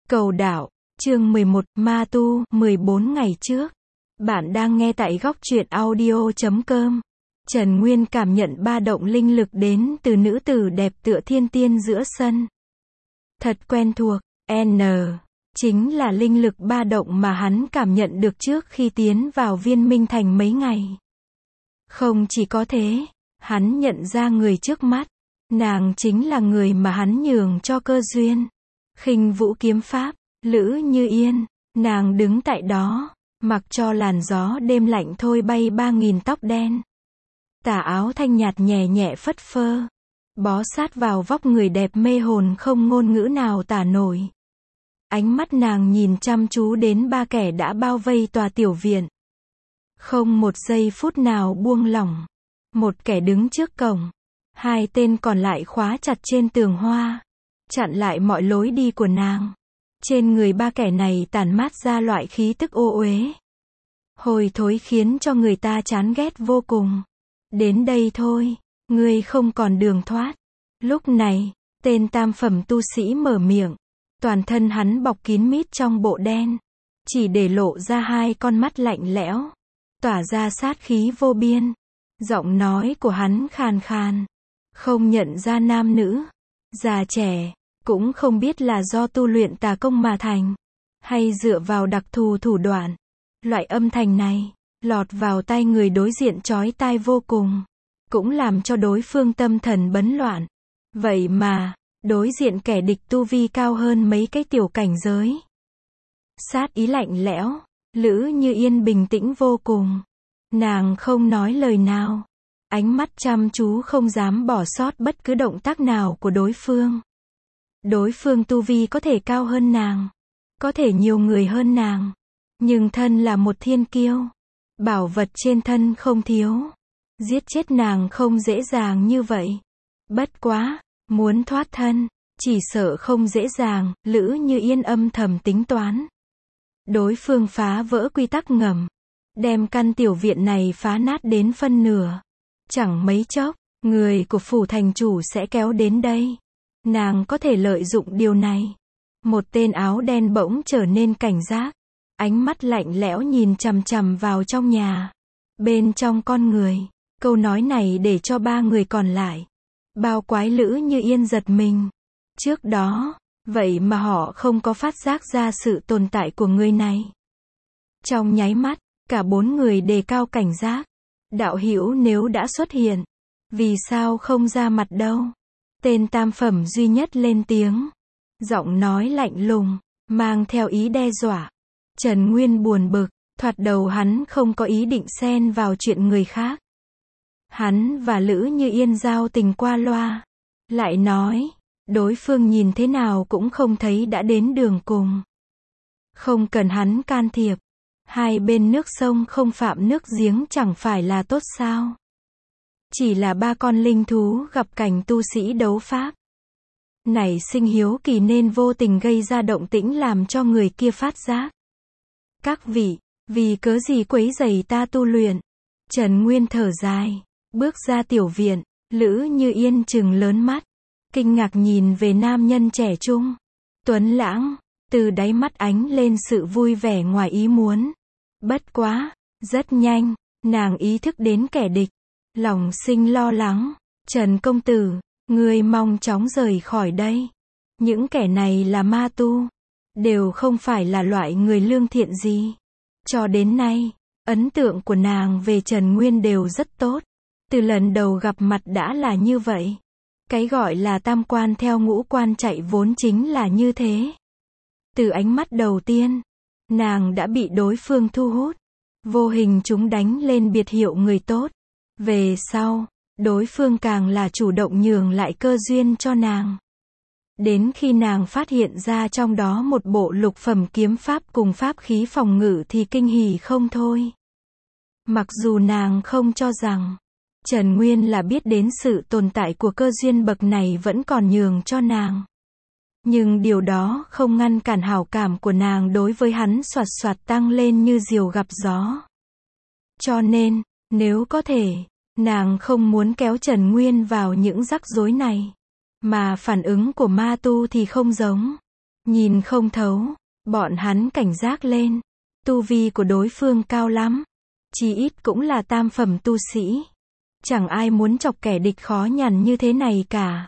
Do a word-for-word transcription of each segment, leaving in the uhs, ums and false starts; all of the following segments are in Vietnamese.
Cầu đạo, chương mười một, Ma Tu, mười bốn ngày trước. Bạn đang nghe tại góc truyện audio chấm com. Trần Nguyên cảm nhận ba động linh lực đến từ nữ tử đẹp tựa thiên tiên giữa sân. Thật quen thuộc, N. Chính là linh lực ba động mà hắn cảm nhận được trước khi tiến vào Viên Minh Thành mấy ngày. Không chỉ có thế, hắn nhận ra người trước mắt. Nàng chính là người mà hắn nhường cho cơ duyên. Khinh vũ kiếm pháp, Lữ Như Yên, nàng đứng tại đó, mặc cho làn gió đêm lạnh thôi bay ba nghìn tóc đen. Tà áo thanh nhạt nhẹ nhẹ phất phơ, bó sát vào vóc người đẹp mê hồn không ngôn ngữ nào tả nổi. Ánh mắt nàng nhìn chăm chú đến ba kẻ đã bao vây tòa tiểu viện. Không một giây phút nào buông lỏng. Một kẻ đứng trước cổng, hai tên còn lại khóa chặt trên tường hoa, chặn lại mọi lối đi của nàng. Trên người ba kẻ này tản mát ra loại khí tức ô uế, hôi thối khiến cho người ta chán ghét vô cùng. Đến đây thôi, ngươi không còn đường thoát. Lúc này, tên tam phẩm tu sĩ mở miệng. Toàn thân hắn bọc kín mít trong bộ đen, chỉ để lộ ra hai con mắt lạnh lẽo, tỏa ra sát khí vô biên. Giọng nói của hắn khàn khàn, không nhận ra nam nữ, già trẻ, cũng không biết là do tu luyện tà công mà thành, hay dựa vào đặc thù thủ đoạn. Loại âm thanh này, lọt vào tai người đối diện chói tai vô cùng, cũng làm cho đối phương tâm thần bấn loạn. Vậy mà, đối diện kẻ địch tu vi cao hơn mấy cái tiểu cảnh giới. Sát ý lạnh lẽo, Lữ Như Yên bình tĩnh vô cùng. Nàng không nói lời nào, ánh mắt chăm chú không dám bỏ sót bất cứ động tác nào của đối phương. Đối phương tu vi có thể cao hơn nàng, có thể nhiều người hơn nàng, nhưng thân là một thiên kiêu, bảo vật trên thân không thiếu. Giết chết nàng không dễ dàng như vậy. Bất quá, muốn thoát thân, chỉ sợ không dễ dàng, Lữ Như Yên âm thầm tính toán. Đối phương phá vỡ quy tắc ngầm, đem căn tiểu viện này phá nát đến phân nửa. Chẳng mấy chốc, người của phủ thành chủ sẽ kéo đến đây. Nàng có thể lợi dụng điều này. Một tên áo đen bỗng trở nên cảnh giác, ánh mắt lạnh lẽo nhìn chằm chằm vào trong nhà. Bên trong con người, câu nói này để cho ba người còn lại, bao quái Lữ Như Yên giật mình. Trước đó, vậy mà họ không có phát giác ra sự tồn tại của người này. Trong nháy mắt, cả bốn người đề cao cảnh giác. Đạo hữu nếu đã xuất hiện, vì sao không ra mặt đâu? Tên tam phẩm duy nhất lên tiếng. Giọng nói lạnh lùng, mang theo ý đe dọa. Trần Nguyên buồn bực, thoạt đầu hắn không có ý định xen vào chuyện người khác. Hắn và Lữ Như Yên giao tình qua loa. Lại nói, đối phương nhìn thế nào cũng không thấy đã đến đường cùng. Không cần hắn can thiệp. Hai bên nước sông không phạm nước giếng chẳng phải là tốt sao? Chỉ là ba con linh thú gặp cảnh tu sĩ đấu pháp, nảy sinh hiếu kỳ nên vô tình gây ra động tĩnh làm cho người kia phát giác. Các vị, vì cớ gì quấy rầy ta tu luyện? Trần Nguyên thở dài, bước ra tiểu viện. Lữ Như Yên trừng lớn mắt, kinh ngạc nhìn về nam nhân trẻ trung, tuấn lãng, từ đáy mắt ánh lên sự vui vẻ ngoài ý muốn. Bất quá, rất nhanh, nàng ý thức đến kẻ địch, lòng sinh lo lắng. Trần công tử, ngươi mong chóng rời khỏi đây. Những kẻ này là ma tu, đều không phải là loại người lương thiện gì. Cho đến nay, ấn tượng của nàng về Trần Nguyên đều rất tốt. Từ lần đầu gặp mặt đã là như vậy. Cái gọi là tam quan theo ngũ quan chạy vốn chính là như thế. Từ ánh mắt đầu tiên, nàng đã bị đối phương thu hút. Vô hình chúng đánh lên biệt hiệu người tốt. Về sau, đối phương càng là chủ động nhường lại cơ duyên cho nàng. Đến khi nàng phát hiện ra trong đó một bộ lục phẩm kiếm pháp cùng pháp khí phòng ngự thì kinh hỉ không thôi. Mặc dù nàng không cho rằng Trần Nguyên là biết đến sự tồn tại của cơ duyên bậc này vẫn còn nhường cho nàng. Nhưng điều đó không ngăn cản hảo cảm của nàng đối với hắn xoạt xoạt tăng lên như diều gặp gió. Cho nên, nếu có thể, nàng không muốn kéo Trần Nguyên vào những rắc rối này. Mà phản ứng của ma tu thì không giống. Nhìn không thấu, bọn hắn cảnh giác lên. Tu vi của đối phương cao lắm. Chí ít cũng là tam phẩm tu sĩ. Chẳng ai muốn chọc kẻ địch khó nhằn như thế này cả.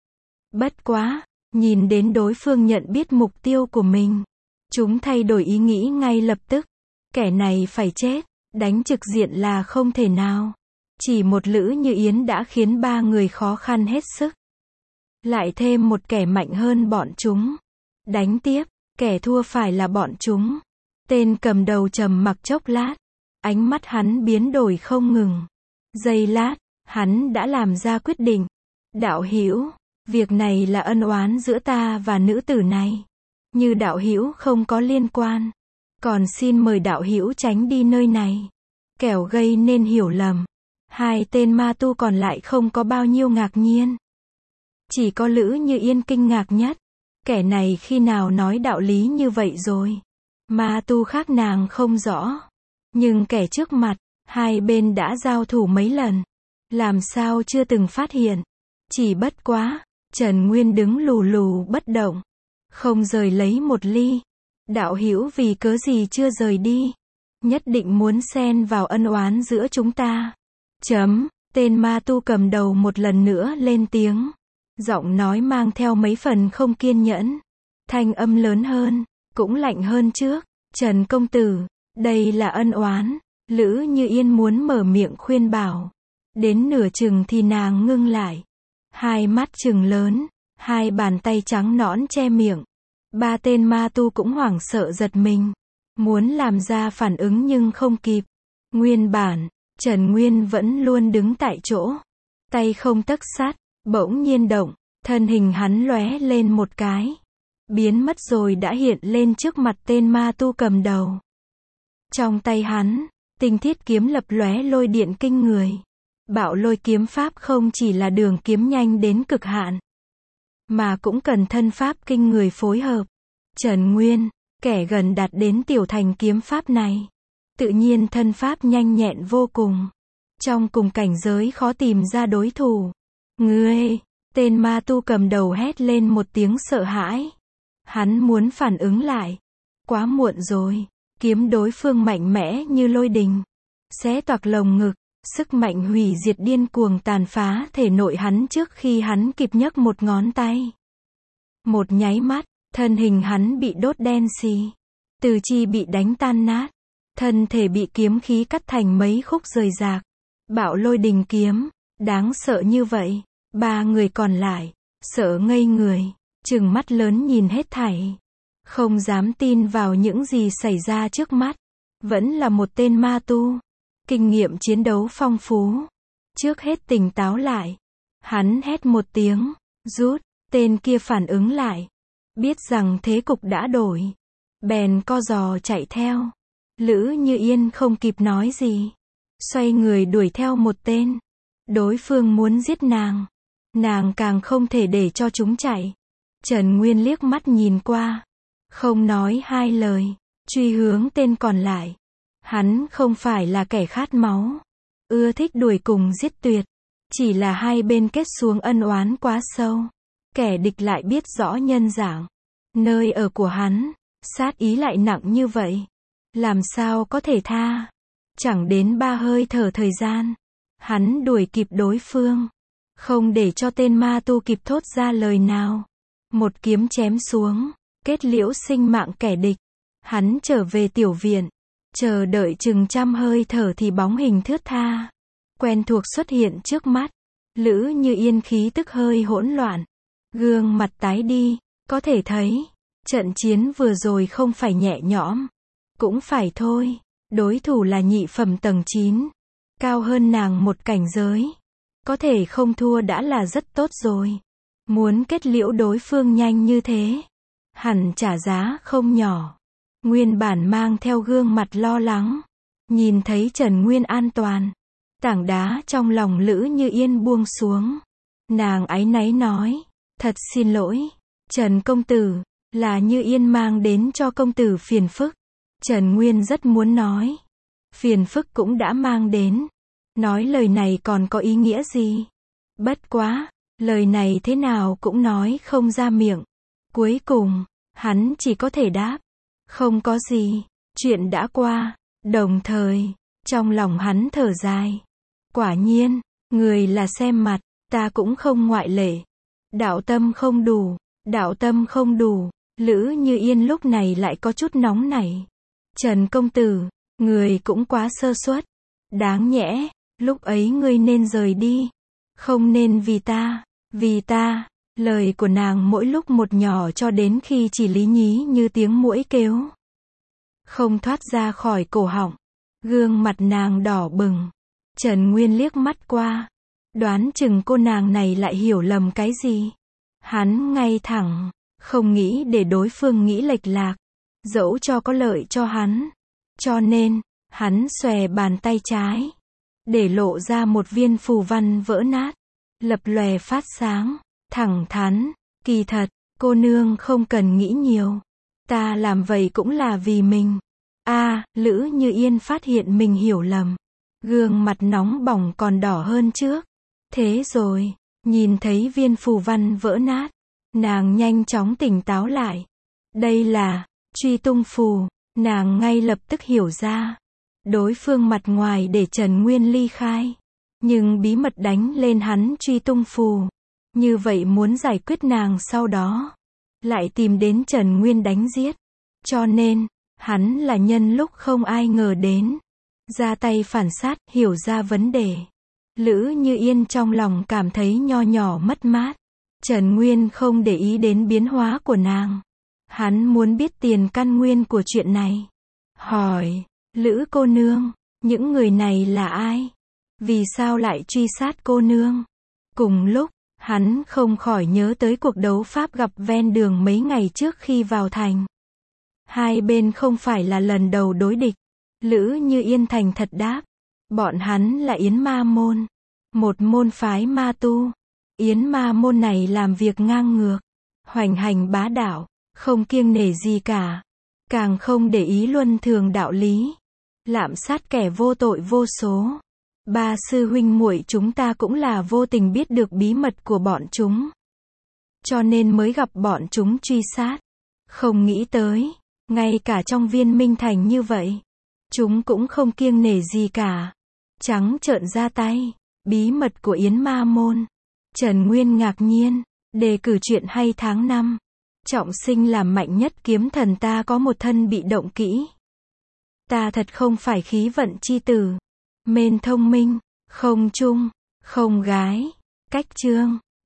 Bất quá, nhìn đến đối phương nhận biết mục tiêu của mình. Chúng thay đổi ý nghĩ ngay lập tức. Kẻ này phải chết, đánh trực diện là không thể nào. Chỉ một Lữ Như Yên đã khiến ba người khó khăn hết sức. Lại thêm một kẻ mạnh hơn bọn chúng. Đánh tiếp, kẻ thua phải là bọn chúng. Tên cầm đầu trầm mặc chốc lát. Ánh mắt hắn biến đổi không ngừng. Giây lát, hắn đã làm ra quyết định. Đạo hữu, việc này là ân oán giữa ta và nữ tử này. Như đạo hữu không có liên quan, còn xin mời đạo hữu tránh đi nơi này. Kẻo gây nên hiểu lầm. Hai tên ma tu còn lại không có bao nhiêu ngạc nhiên. Chỉ có Lữ Như Yên kinh ngạc nhất. Kẻ này khi nào nói đạo lý như vậy rồi. Ma tu khác nàng không rõ. Nhưng kẻ trước mặt, hai bên đã giao thủ mấy lần. Làm sao chưa từng phát hiện. Chỉ bất quá, Trần Nguyên đứng lù lù bất động. Không rời lấy một ly. Đạo hữu vì cớ gì chưa rời đi. Nhất định muốn xen vào ân oán giữa chúng ta. Chấm, tên ma tu cầm đầu một lần nữa lên tiếng. Giọng nói mang theo mấy phần không kiên nhẫn. Thanh âm lớn hơn, cũng lạnh hơn trước. Trần công tử, đây là ân oán. Lữ Như Yên muốn mở miệng khuyên bảo. Đến nửa chừng thì nàng ngưng lại. Hai mắt trừng lớn, hai bàn tay trắng nõn che miệng. Ba tên ma tu cũng hoảng sợ giật mình. Muốn làm ra phản ứng nhưng không kịp. Nguyên bản, Trần Nguyên vẫn luôn đứng tại chỗ. Tay không tấc sắt, bỗng nhiên động, thân hình hắn lóe lên một cái. Biến mất rồi đã hiện lên trước mặt tên ma tu cầm đầu. Trong tay hắn, tinh thiết kiếm lập lóe lôi điện kinh người. Bạo lôi kiếm pháp không chỉ là đường kiếm nhanh đến cực hạn, mà cũng cần thân pháp kinh người phối hợp. Trần Nguyên, kẻ gần đạt đến tiểu thành kiếm pháp này, tự nhiên thân pháp nhanh nhẹn vô cùng. Trong cùng cảnh giới khó tìm ra đối thủ. Ngươi, tên ma tu cầm đầu hét lên một tiếng sợ hãi. Hắn muốn phản ứng lại. Quá muộn rồi, kiếm đối phương mạnh mẽ như lôi đình. Xé toạc lồng ngực, sức mạnh hủy diệt điên cuồng tàn phá thể nội hắn trước khi hắn kịp nhấc một ngón tay. Một nháy mắt, thân hình hắn bị đốt đen xì. Tứ chi bị đánh tan nát. Thân thể bị kiếm khí cắt thành mấy khúc rời rạc. Bạo lôi đình kiếm, đáng sợ như vậy. Ba người còn lại, sợ ngây người, trừng mắt lớn nhìn hết thảy. Không dám tin vào những gì xảy ra trước mắt. Vẫn là một tên ma tu. Kinh nghiệm chiến đấu phong phú. Trước hết tỉnh táo lại. Hắn hét một tiếng, rút, tên kia phản ứng lại. Biết rằng thế cục đã đổi. Bèn co giò chạy theo. Lữ Như Yên không kịp nói gì. Xoay người đuổi theo một tên. Đối phương muốn giết nàng. Nàng càng không thể để cho chúng chạy. Trần Nguyên liếc mắt nhìn qua. Không nói hai lời. Truy hướng tên còn lại. Hắn không phải là kẻ khát máu. Ưa thích đuổi cùng giết tuyệt. Chỉ là hai bên kết xuống ân oán quá sâu. Kẻ địch lại biết rõ nhân dạng. Nơi ở của hắn. Sát ý lại nặng như vậy. Làm sao có thể tha. Chẳng đến ba hơi thở thời gian. Hắn đuổi kịp đối phương. Không để cho tên ma tu kịp thốt ra lời nào. Một kiếm chém xuống. Kết liễu sinh mạng kẻ địch. Hắn trở về tiểu viện. Chờ đợi chừng trăm hơi thở thì bóng hình thướt tha. Quen thuộc xuất hiện trước mắt. Lữ Như Yên khí tức hơi hỗn loạn. Gương mặt tái đi. Có thể thấy. Trận chiến vừa rồi không phải nhẹ nhõm. Cũng phải thôi. Đối thủ là nhị phẩm tầng chín. Cao hơn nàng một cảnh giới. Có thể không thua đã là rất tốt rồi. Muốn kết liễu đối phương nhanh như thế. Hẳn trả giá không nhỏ. Nguyên bản mang theo gương mặt lo lắng. Nhìn thấy Trần Nguyên an toàn. Tảng đá trong lòng Lữ Như Yên buông xuống. Nàng áy náy nói. Thật xin lỗi. Trần công tử. Là Như Yên mang đến cho công tử phiền phức. Trần Nguyên rất muốn nói. Phiền phức cũng đã mang đến. Nói lời này còn có ý nghĩa gì? Bất quá. Lời này thế nào cũng nói không ra miệng. Cuối cùng. Hắn chỉ có thể đáp, không có gì, chuyện đã qua. Đồng thời, trong lòng hắn thở dài. Quả nhiên, người là xem mặt, ta cũng không ngoại lệ. Đạo tâm không đủ, đạo tâm không đủ. Lữ Như Yên lúc này lại có chút nóng nảy. Trần công tử, người cũng quá sơ suất. Đáng nhẽ, lúc ấy ngươi nên rời đi. Không nên vì ta, vì ta. Lời của nàng mỗi lúc một nhỏ cho đến khi chỉ lý nhí như tiếng muỗi kêu. Không thoát ra khỏi cổ họng. Gương mặt nàng đỏ bừng. Trần Nguyên liếc mắt qua. Đoán chừng cô nàng này lại hiểu lầm cái gì. Hắn ngay thẳng, không nghĩ để đối phương nghĩ lệch lạc. Dẫu cho có lợi cho hắn. Cho nên, hắn xòe bàn tay trái. Để lộ ra một viên phù văn vỡ nát. Lập lòe phát sáng. Thẳng thắn, kỳ thật, cô nương không cần nghĩ nhiều. Ta làm vậy cũng là vì mình. A, à, Lữ Như Yên phát hiện mình hiểu lầm. Gương mặt nóng bỏng còn đỏ hơn trước. Thế rồi, nhìn thấy viên phù văn vỡ nát. Nàng nhanh chóng tỉnh táo lại. Đây là, truy tung phù. Nàng ngay lập tức hiểu ra. Đối phương mặt ngoài để Trần Nguyên ly khai. Nhưng bí mật đánh lên hắn truy tung phù. Như vậy muốn giải quyết nàng sau đó. Lại tìm đến Trần Nguyên đánh giết. Cho nên, hắn là nhân lúc không ai ngờ đến. Ra tay phản sát, hiểu ra vấn đề. Lữ Như Yên trong lòng cảm thấy nho nhỏ mất mát. Trần Nguyên không để ý đến biến hóa của nàng. Hắn muốn biết tiền căn nguyên của chuyện này. Hỏi, Lữ cô nương, những người này là ai? Vì sao lại truy sát cô nương? Cùng lúc, hắn không khỏi nhớ tới cuộc đấu pháp gặp ven đường mấy ngày trước khi vào thành. Hai bên không phải là lần đầu đối địch. Lữ Như Yên thành thật đáp. Bọn hắn là Yến Ma Môn. Một môn phái ma tu. Yến Ma Môn này làm việc ngang ngược. Hoành hành bá đạo. Không kiêng nể gì cả. Càng không để ý luân thường đạo lý. Lạm sát kẻ vô tội vô số. Ba sư huynh muội chúng ta cũng là vô tình biết được bí mật của bọn chúng. Cho nên mới gặp bọn chúng truy sát. Không nghĩ tới, ngay cả trong Viên Minh Thành như vậy. Chúng cũng không kiêng nể gì cả. Trắng trợn ra tay. Bí mật của Yến Ma Môn. Trần Nguyên ngạc nhiên. Đề cử chuyện hay tháng năm. Trọng sinh làm mạnh nhất kiếm thần ta có một thân bị động kỹ. Ta thật không phải khí vận chi tử. Mên thông minh. Không trung. Không gái. Cách chương.